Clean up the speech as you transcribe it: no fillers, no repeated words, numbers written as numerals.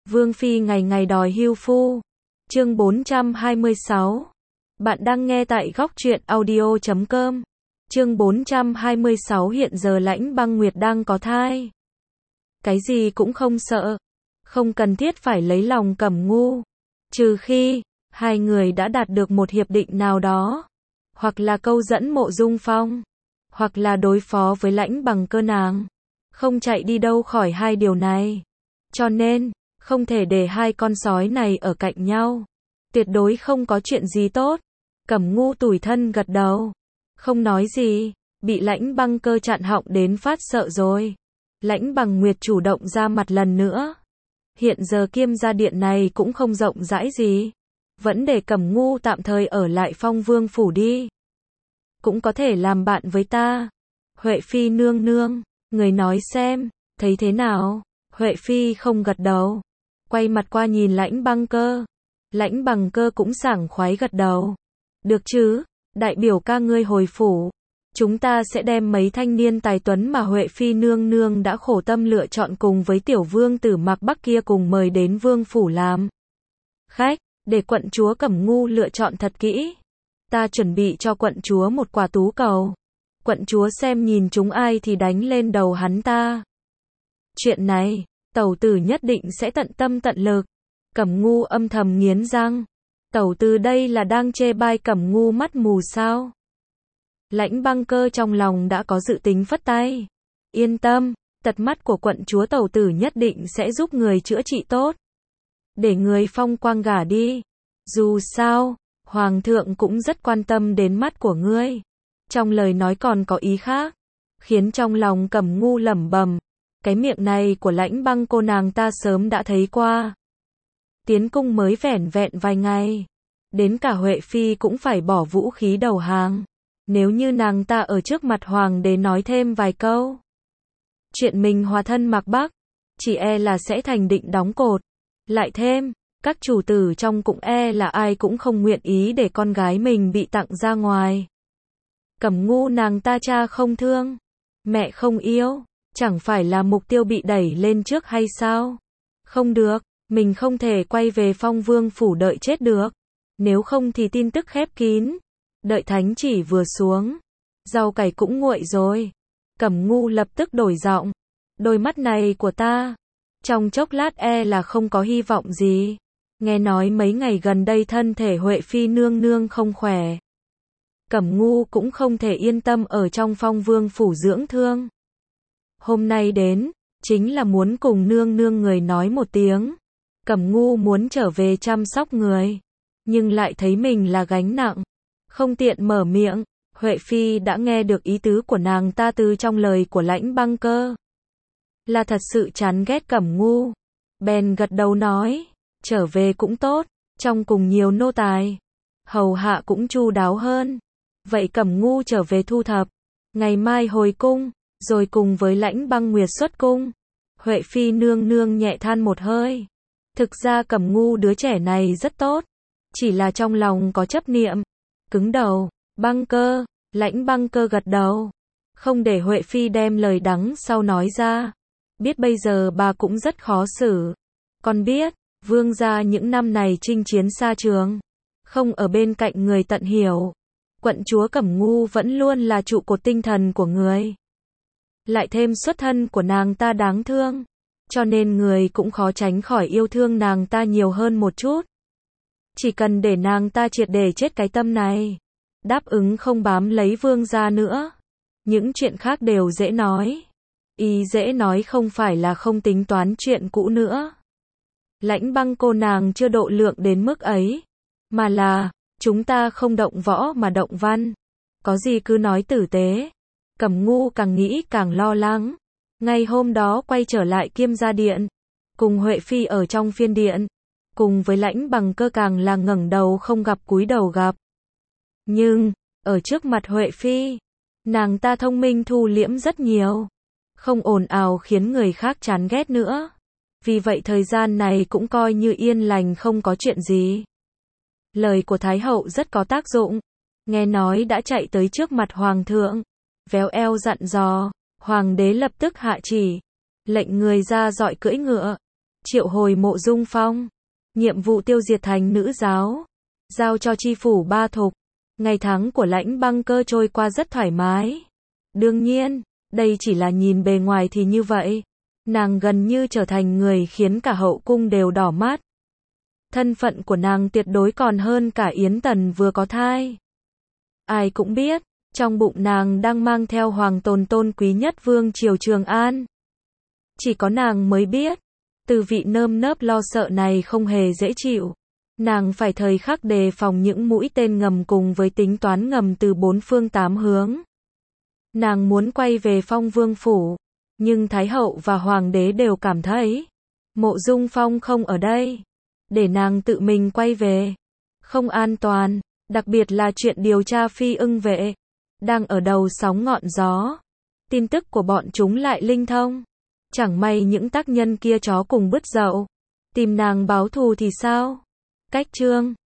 Vương phi ngày ngày đòi hưu phu. Chương 426. Bạn đang nghe tại góc truyện audio.com. Chương 426. Hiện giờ Lãnh Băng Nguyệt đang có thai. Cái gì cũng không sợ, không cần thiết phải lấy lòng Cẩm Ngu, trừ khi hai người đã đạt được một hiệp định nào đó, hoặc là câu dẫn Mộ Dung Phong, hoặc là đối phó với Lãnh Bằng Cơ nàng, không chạy đi đâu khỏi hai điều này. Cho nên, không thể để hai con sói này ở cạnh nhau. Tuyệt đối không có chuyện gì tốt. Cẩm Ngu tủi thân gật đầu, không nói gì, bị Lãnh Băng Cơ chặn họng đến phát sợ rồi. Lãnh Bằng Nguyệt chủ động ra mặt lần nữa. Hiện giờ Kiêm gia điện này cũng không rộng rãi gì, vẫn để Cẩm Ngu tạm thời ở lại Phong Vương phủ đi. Cũng có thể làm bạn với ta. Huệ Phi nương nương, người nói xem, thấy thế nào? Huệ Phi không gật đầu, quay mặt qua nhìn Lãnh Băng Cơ. Lãnh Bằng Cơ cũng sảng khoái gật đầu. Được chứ, đại biểu ca ngươi hồi phủ. Chúng ta sẽ đem mấy thanh niên tài tuấn mà Huệ Phi nương nương đã khổ tâm lựa chọn cùng với tiểu vương tử Mạc Bắc kia cùng mời đến vương phủ làm khách, để quận chúa Cẩm Ngu lựa chọn thật kỹ. Ta chuẩn bị cho quận chúa một quả tú cầu. Quận chúa xem nhìn chúng ai thì đánh lên đầu hắn ta. Chuyện này, tẩu tử nhất định sẽ tận tâm tận lực. Cẩm Ngu âm thầm nghiến răng. Tẩu tử đây là đang chê bai Cẩm Ngu mắt mù sao? Lãnh Băng Cơ trong lòng đã có dự tính phất tay. Yên tâm, tật mắt của quận chúa tẩu tử nhất định sẽ giúp người chữa trị tốt. Để người phong quang gả đi. Dù sao, Hoàng thượng cũng rất quan tâm đến mắt của ngươi. Trong lời nói còn có ý khác, khiến trong lòng Cẩm Ngu lẩm bẩm. Cái miệng này của Lãnh Băng cô nàng ta sớm đã thấy qua. Tiến cung mới vẻn vẹn vài ngày, đến cả Huệ Phi cũng phải bỏ vũ khí đầu hàng. Nếu như nàng ta ở trước mặt hoàng đế nói thêm vài câu chuyện mình hòa thân Mạc Bắc, chỉ e là sẽ thành định đóng cột. Lại thêm, các chủ tử trong cung e là ai cũng không nguyện ý để con gái mình bị tặng ra ngoài. Cẩm Ngu nàng ta cha không thương, mẹ không yêu, chẳng phải là mục tiêu bị đẩy lên trước hay sao? Không được, mình không thể quay về Phong Vương phủ đợi chết được. Nếu không thì tin tức khép kín. Đợi thánh chỉ vừa xuống, rau cải cũng nguội rồi. Cẩm Ngu lập tức đổi giọng. Đôi mắt này của ta, trong chốc lát e là không có hy vọng gì. Nghe nói mấy ngày gần đây thân thể Huệ Phi nương nương không khỏe. Cẩm Ngu cũng không thể yên tâm ở trong Phong Vương phủ dưỡng thương. Hôm nay đến, chính là muốn cùng nương nương người nói một tiếng. Cẩm Ngu muốn trở về chăm sóc người, nhưng lại thấy mình là gánh nặng. Không tiện mở miệng. Huệ Phi đã nghe được ý tứ của nàng ta từ trong lời của Lãnh Băng Cơ. Là thật sự chán ghét Cẩm Ngu. Bèn gật đầu nói, trở về cũng tốt, trong cùng nhiều nô tài, hầu hạ cũng chu đáo hơn. Vậy Cẩm Ngu trở về thu thập, ngày mai hồi cung, rồi cùng với Lãnh Băng Nguyệt xuất cung. Huệ Phi nương nương nhẹ than một hơi. Thực ra Cẩm Ngu đứa trẻ này rất tốt, chỉ là trong lòng có chấp niệm. Cứng đầu. Băng Cơ. Lãnh Băng Cơ gật đầu, không để Huệ Phi đem lời đắng sau nói ra. Biết bây giờ bà cũng rất khó xử. Con biết, vương gia những năm này chinh chiến xa trường, không ở bên cạnh người tận hiểu. Quận chúa Cẩm Ngu vẫn luôn là trụ cột tinh thần của người. Lại thêm xuất thân của nàng ta đáng thương, cho nên người cũng khó tránh khỏi yêu thương nàng ta nhiều hơn một chút. Chỉ cần để nàng ta triệt để chết cái tâm này, đáp ứng không bám lấy vương gia nữa, những chuyện khác đều dễ nói. Ý dễ nói không phải là không tính toán chuyện cũ nữa. Lãnh Băng cô nàng chưa độ lượng đến mức ấy, mà là, chúng ta không động võ mà động văn. Có gì cứ nói tử tế. Cẩm Ngu càng nghĩ càng lo lắng. Ngày hôm đó quay trở lại Kiêm gia điện, cùng Huệ Phi ở trong phiên điện, cùng với Lãnh Bằng Cơ càng là ngẩng đầu không gặp cúi đầu gặp. Nhưng, ở trước mặt Huệ Phi, nàng ta thông minh thu liễm rất nhiều, không ồn ào khiến người khác chán ghét nữa. Vì vậy thời gian này cũng coi như yên lành không có chuyện gì. Lời của Thái hậu rất có tác dụng, nghe nói đã chạy tới trước mặt Hoàng thượng, véo eo dặn dò. Hoàng đế lập tức hạ chỉ, lệnh người ra dọi cưỡi ngựa, triệu hồi Mộ Dung Phong, nhiệm vụ tiêu diệt thành nữ giáo, giao cho chi phủ Ba Thục. Ngày tháng của Lãnh Băng Cơ trôi qua rất thoải mái. Đương nhiên, đây chỉ là nhìn bề ngoài thì như vậy. Nàng gần như trở thành người khiến cả hậu cung đều đỏ mắt. Thân phận của nàng tuyệt đối còn hơn cả Yến Tần vừa có thai. Ai cũng biết, trong bụng nàng đang mang theo hoàng tồn tôn quý nhất vương triều Trường An. Chỉ có nàng mới biết, từ vị nơm nớp lo sợ này không hề dễ chịu. Nàng phải thời khắc đề phòng những mũi tên ngầm cùng với tính toán ngầm từ bốn phương tám hướng. Nàng muốn quay về Phong Vương phủ, nhưng Thái hậu và Hoàng đế đều cảm thấy Mộ Dung Phong không ở đây, để nàng tự mình quay về không an toàn, đặc biệt là chuyện điều tra Phi Ưng vệ đang ở đầu sóng ngọn gió. Tin tức của bọn chúng lại linh thông. Chẳng may những tác nhân kia chó cùng bứt dậu tìm nàng báo thù thì sao? Cách chương